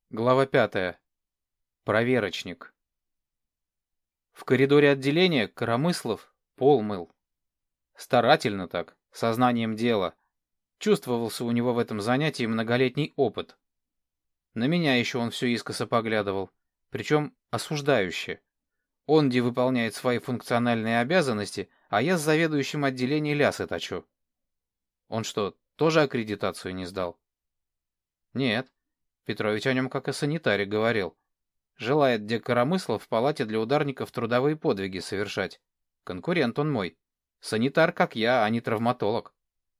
Глава 5. Проверочник. В коридоре отделения Коромыслов пол мыл. Старательно так, сознанием дела. Чувствовался у него в этом занятии многолетний опыт. На меня еще он все искоса поглядывал, причем осуждающе. Он где выполняет свои функциональные обязанности, а я с заведующим отделением лясы точу. Он что, тоже аккредитацию не сдал? Нет. Петрович о нем как о санитаре говорил. Желает где Коромыслов в палате для ударников трудовые подвиги совершать. Конкурент он мой. Санитар, как я, а не травматолог.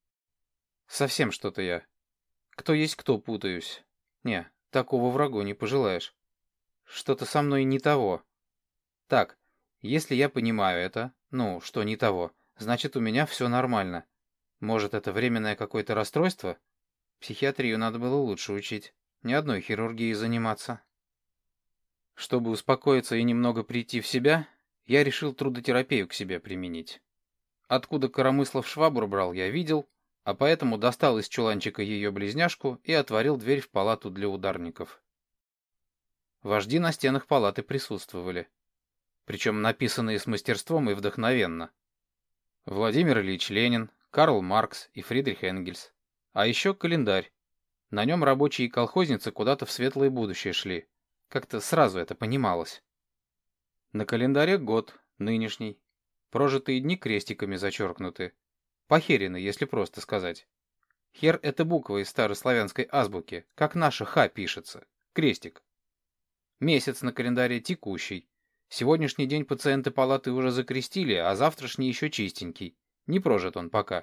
Совсем что-то я. Кто есть кто, путаюсь. Не, такого врагу не пожелаешь. Что-то со мной не того. Так, если я понимаю это, что не того, значит у меня все нормально. Может, это временное какое-то расстройство? Психиатрию надо было лучше учить. Ни одной хирургией заниматься. Чтобы успокоиться и немного прийти в себя, я решил трудотерапию к себе применить. Откуда Коромыслов швабру брал, я видел, а поэтому достал из чуланчика ее близняшку и отворил дверь в палату для ударников. Вожди на стенах палаты присутствовали, причем написанные с мастерством и вдохновенно. Владимир Ильич Ленин, Карл Маркс и Фридрих Энгельс. А еще календарь. На нем рабочие и колхозницы куда-то в светлое будущее шли. Как-то сразу это понималось. На календаре год, нынешний. Прожитые дни крестиками зачеркнуты. Похерены, если просто сказать. Хер — это буква из старославянской азбуки, как наша «Х» пишется. Крестик. Месяц на календаре текущий. Сегодняшний день пациенты палаты уже закрестили, а завтрашний еще чистенький. Не прожит он пока.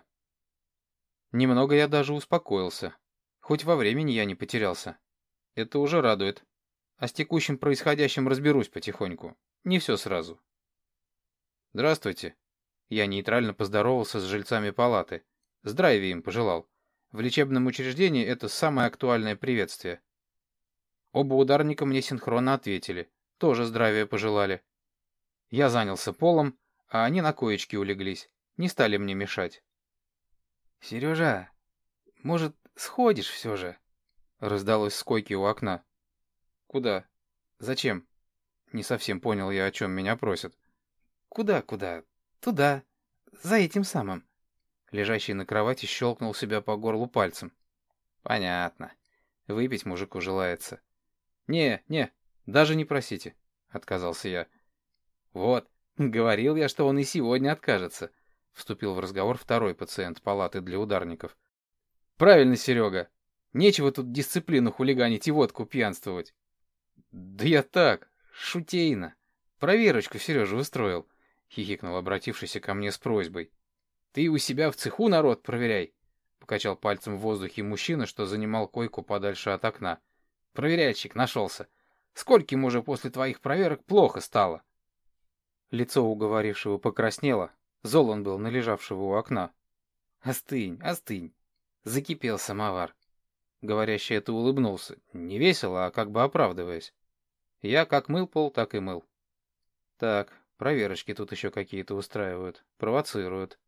Немного я даже успокоился. Хоть во времени я не потерялся. Это уже радует. А с текущим происходящим разберусь потихоньку. Не все сразу. Здравствуйте. Я нейтрально поздоровался с жильцами палаты. Здравия им пожелал. В лечебном учреждении это самое актуальное приветствие. Оба ударника мне синхронно ответили. Тоже здравия пожелали. Я занялся полом, а они на коечке улеглись. Не стали мне мешать. «Сережа, может, сходишь все же?» Раздалось с койки у окна. «Куда? Зачем?» Не совсем понял я, о чем меня просят. «Куда? Туда. За этим самым». Лежащий на кровати щелкнул себя по горлу пальцем. «Понятно. Выпить мужику желается». «Не, даже не просите», — отказался я. «Вот, говорил я, что он и сегодня откажется», — вступил в разговор второй пациент палаты для ударников. «Правильно, Серега. Нечего тут дисциплину хулиганить и водку пьянствовать». «Да я так, шутейно. Проверочку Сережа устроил», — хихикнул обратившийся ко мне с просьбой. «Ты у себя в цеху народ проверяй», — покачал пальцем в воздухе мужчина, что занимал койку подальше от окна. «Проверяльщик нашелся. Скольким уже после твоих проверок плохо стало?» Лицо уговорившего покраснело, зол он был на лежавшего у окна. «Остынь, остынь!» Закипел самовар. Говорящий это улыбнулся, не весело, а как бы оправдываясь. Я как мыл пол, так и мыл. Так, проверочки тут еще какие-то устраивают, провоцируют.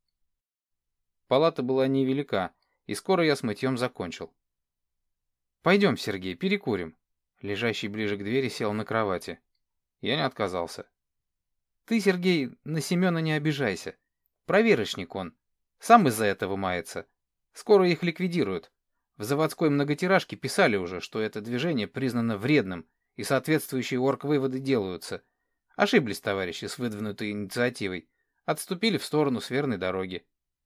Палата была невелика, и скоро я с мытьем закончил. «Пойдем, Сергей, перекурим». Лежащий ближе к двери сел на кровати. Я не отказался. «Ты, Сергей, на Семена не обижайся. Проверочник он. Сам из-за этого мается. Скоро их ликвидируют. В заводской многотиражке писали уже, что это движение признано вредным, и соответствующие оргвыводы делаются. Ошиблись товарищи с выдвинутой инициативой. Отступили в сторону с верной дороги».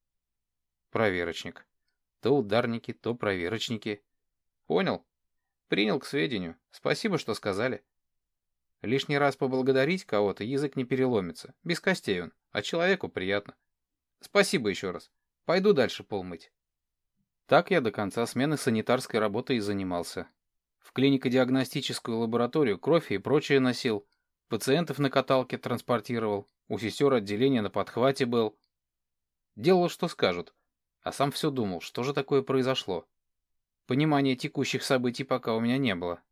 Проверочник. То ударники, то проверочники. Понял. Принял к сведению. Спасибо, что сказали. Лишний раз поблагодарить кого-то язык не переломится. Без костей он. А человеку приятно. Спасибо еще раз. Пойду дальше пол мыть. Так я до конца смены санитарской работы и занимался. В клинико-диагностическую лабораторию кровь и прочее носил. Пациентов на каталке транспортировал. У сестер отделения на подхвате был. Делал, что скажут. А сам все думал, что же такое произошло. Понимания текущих событий пока у меня не было.